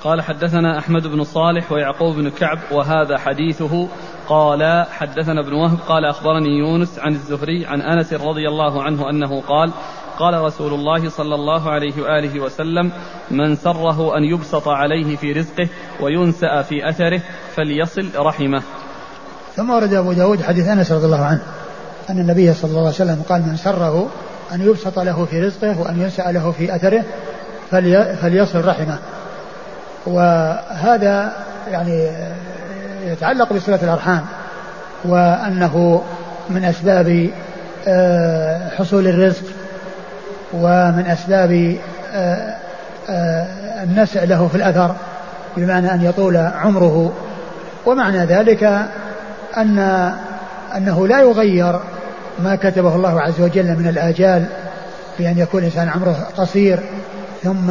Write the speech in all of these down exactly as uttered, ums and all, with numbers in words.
قال حدثنا أحمد بن صالح ويعقوب بن كعب وهذا حديثه. قال حدثنا ابن وهب قال أخبرني يونس عن الزهري عن أنس رضي الله عنه أنه قال قال رسول الله صلى الله عليه وآله وسلم من سره أن يبسط عليه في رزقه وينسأ في أثره فليصل رحمه. ثم ورد أبو داود حديث أنس رضي الله عنه أن النبي صلى الله عليه وسلم قال من سره أن يبسط له في رزقه وأن ينسأ له في أثره فليصل رحمه. وهذا يعني يتعلق بصلة الأرحام، وأنه من أسباب حصول الرزق ومن أسباب النسع له في الأثر، بمعنى أن يطول عمره. ومعنى ذلك أن أنه لا يغير ما كتبه الله عز وجل من الآجال، بأن يكون الإنسان عمره قصير ثم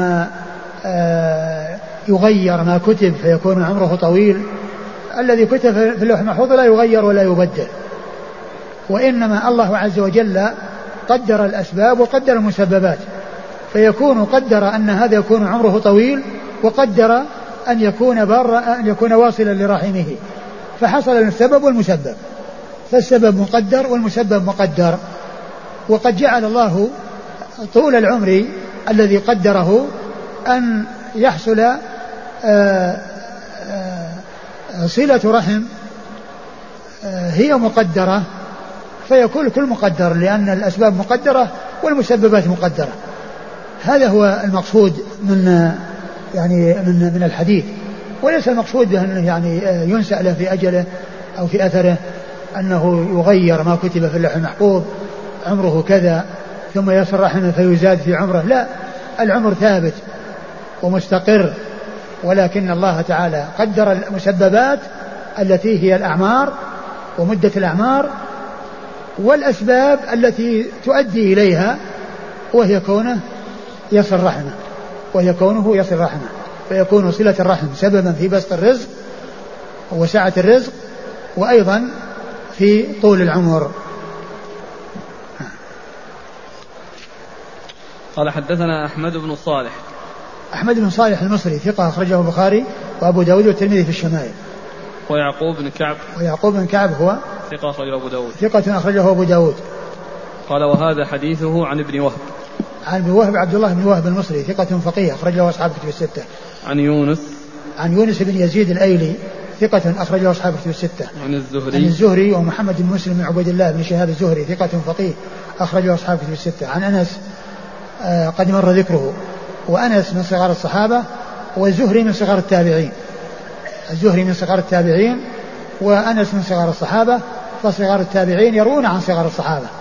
يغير ما كتب فيكون عمره طويل. الذي كتب في اللوح المحفوظ لا يغير ولا يبدل، وإنما الله عز وجل قدر الأسباب وقدر المسببات، فيكون قدر أن هذا يكون عمره طويل، وقدر أن يكون بار أن يكون واصلا لرحمه، فحصل السبب والمسبب، فالسبب مقدر والمسبب مقدر. وقد جعل الله طول العمر الذي قدره أن يحصل آآ آآ صلة رحم هي مقدرة، فيكون كل مقدر لأن الأسباب مقدرة والمسببات مقدرة. هذا هو المقصود من يعني من من الحديث، وليس المقصود بأنه يعني ينسأ له في أجله أو في أثره، أنه يغير ما كتب في اللوح المحفوظ عمره كذا ثم يصل رحمه فيزاد في عمره. لا، العمر ثابت ومستقر، ولكن الله تعالى قدر المسببات التي هي الأعمار ومدة الأعمار والأسباب التي تؤدي إليها، وهي كونه يصل رحمه وهي كونه يصل رحمه فيكون صلة الرحم سببا في بسط الرزق وسعة الرزق، وأيضا في طول العمر. قال حدثنا أحمد بن صالح. أحمد بن صالح المصري ثقة أخرجه البخاري وأبو داود والترمذي في الشمائل. ويعقوب بن كعب. ويعقوب بن كعب هو ثقة أخرجه أبو داود. ثقة أخرجه أبو داود. قال وهذا حديثه عن ابن وهب. عن ابن وهب عبد الله بن وهب المصري ثقة فقيه أخرجه أصحاب كتب الستة. عن يونس. عن يونس بن يزيد الأيلي ثقة أخرجه أصحاب كتب الستة. عن الزهري. عن الزهري ومحمد بن مسلم بن عبيد الله بن شهاب الزهري ثقة فقيه أخرجه أصحاب كتب الستة. عن أنس آه قد مر ذكره، وأنس من صغار الصحابة، والزهري من صغار التابعين. الزهري من صغار التابعين وأنس من صغار الصحابة، فصغار التابعين يروون عن صغار الصحابة.